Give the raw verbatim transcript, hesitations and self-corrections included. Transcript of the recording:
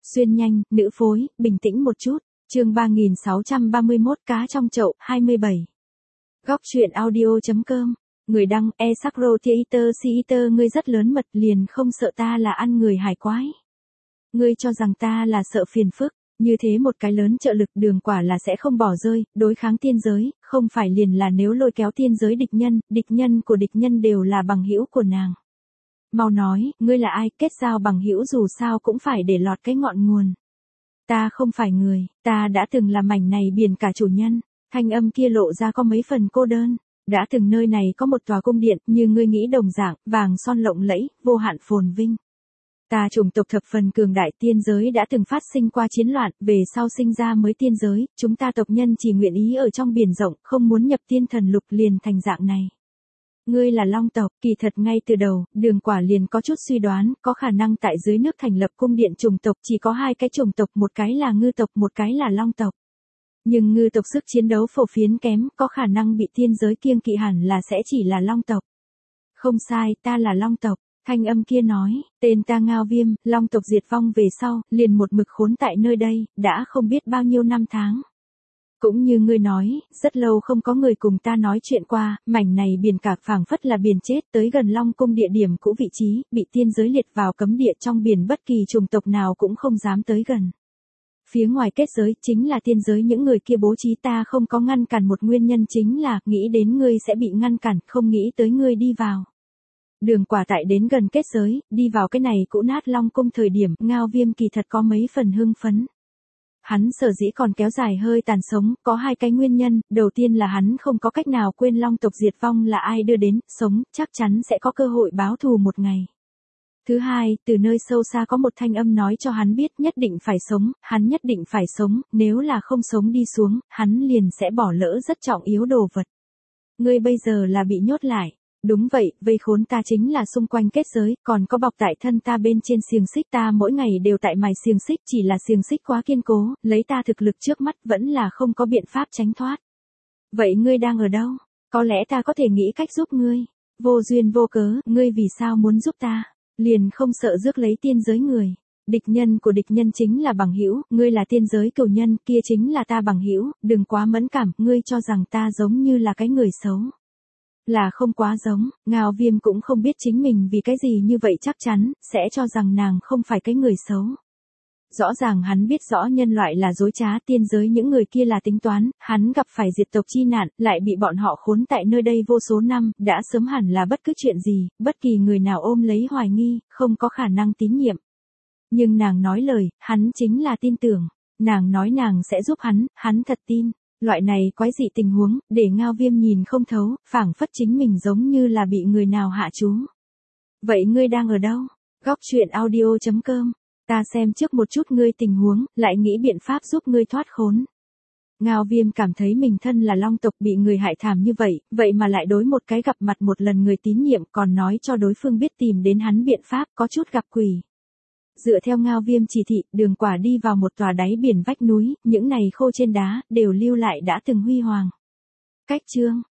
Xuyên nhanh, nữ phối, bình tĩnh một chút. Chương ba nghìn sáu trăm ba mươi mốt cá trong chậu, hai mươi bảy. Góc truyện audio.com. Người đăng, e sacro theater theater ngươi rất lớn mật liền không sợ ta là ăn người hải quái. Ngươi cho rằng ta là sợ phiền phức, như thế một cái lớn trợ lực Đường Quả là sẽ không bỏ rơi, đối kháng tiên giới, không phải liền là nếu lôi kéo tiên giới địch nhân, địch nhân của địch nhân đều là bằng hữu của nàng. Mau nói, ngươi là ai, kết giao bằng hữu dù sao cũng phải để lọt cái ngọn nguồn. Ta không phải người, ta đã từng là mảnh này biển cả chủ nhân, thanh âm kia lộ ra có mấy phần cô đơn. Đã từng nơi này có một tòa cung điện, như ngươi nghĩ đồng dạng, vàng son lộng lẫy, vô hạn phồn vinh. Ta chủng tộc thập phần cường đại, tiên giới đã từng phát sinh qua chiến loạn, về sau sinh ra mới tiên giới, chúng ta tộc nhân chỉ nguyện ý ở trong biển rộng, không muốn nhập tiên thần lục liền thành dạng này. Ngươi là Long tộc, kỳ thật ngay từ đầu, Đường Quả liền có chút suy đoán, có khả năng tại dưới nước thành lập cung điện chủng tộc chỉ có hai cái chủng tộc, một cái là ngư tộc, một cái là Long tộc. Nhưng ngư tộc sức chiến đấu phổ phiến kém, có khả năng bị tiên giới kiêng kỵ hẳn là sẽ chỉ là Long tộc. Không sai, ta là Long tộc, thanh âm kia nói, tên ta Ngao Viêm, Long tộc diệt vong về sau, liền một mực khốn tại nơi đây, đã không biết bao nhiêu năm tháng. Cũng như ngươi nói, rất lâu không có người cùng ta nói chuyện qua, mảnh này biển cả phảng phất là biển chết, tới gần Long cung địa điểm cũ vị trí, bị tiên giới liệt vào cấm địa trong biển, bất kỳ chủng tộc nào cũng không dám tới gần. Phía ngoài kết giới chính là tiên giới, những người kia bố trí, ta không có ngăn cản một nguyên nhân chính là nghĩ đến ngươi sẽ bị ngăn cản, không nghĩ tới ngươi đi vào. Đường Quả tại đến gần kết giới, đi vào cái này cũ nát Long cung thời điểm, Ngao Viêm kỳ thật có mấy phần hưng phấn. Hắn sở dĩ còn kéo dài hơi tàn sống, có hai cái nguyên nhân, đầu tiên là hắn không có cách nào quên Long tộc diệt vong là ai đưa đến, sống, chắc chắn sẽ có cơ hội báo thù một ngày. Thứ hai, từ nơi sâu xa có một thanh âm nói cho hắn biết nhất định phải sống, hắn nhất định phải sống, nếu là không sống đi xuống, hắn liền sẽ bỏ lỡ rất trọng yếu đồ vật. Ngươi bây giờ là bị nhốt lại. Đúng vậy, vây khốn ta chính là xung quanh kết giới, còn có bọc tại thân ta bên trên xiềng xích, ta mỗi ngày đều tại mài xiềng xích, chỉ là xiềng xích quá kiên cố, lấy ta thực lực trước mắt vẫn là không có biện pháp tránh thoát. Vậy ngươi đang ở đâu? Có lẽ ta có thể nghĩ cách giúp ngươi. Vô duyên vô cớ, ngươi vì sao muốn giúp ta? Liền không sợ rước lấy tiên giới người. Địch nhân của địch nhân chính là bằng hữu, ngươi là tiên giới cửu nhân, kia chính là ta bằng hữu, đừng quá mẫn cảm, ngươi cho rằng ta giống như là cái người xấu. Là không quá giống, Ngao Viêm cũng không biết chính mình vì cái gì như vậy chắc chắn, sẽ cho rằng nàng không phải cái người xấu. Rõ ràng hắn biết rõ nhân loại là dối trá, tiên giới những người kia là tính toán, hắn gặp phải diệt tộc chi nạn, lại bị bọn họ khốn tại nơi đây vô số năm, đã sớm hẳn là bất cứ chuyện gì, bất kỳ người nào ôm lấy hoài nghi, không có khả năng tín nhiệm. Nhưng nàng nói lời, hắn chính là tin tưởng, nàng nói nàng sẽ giúp hắn, hắn thật tin. Loại này quái dị tình huống, để Ngao Viêm nhìn không thấu, phảng phất chính mình giống như là bị người nào hạ chú. Vậy ngươi đang ở đâu? Góc truyện audio.com. Ta xem trước một chút ngươi tình huống, lại nghĩ biện pháp giúp ngươi thoát khốn. Ngao Viêm cảm thấy mình thân là Long tộc bị người hại thảm như vậy, vậy mà lại đối một cái gặp mặt một lần người tín nhiệm, còn nói cho đối phương biết tìm đến hắn biện pháp, có chút gặp quỷ. Dựa theo Ngao Viêm chỉ thị, Đường Quả đi vào một tòa đáy biển vách núi, những này khô trên đá, đều lưu lại đã từng huy hoàng. Cách chương,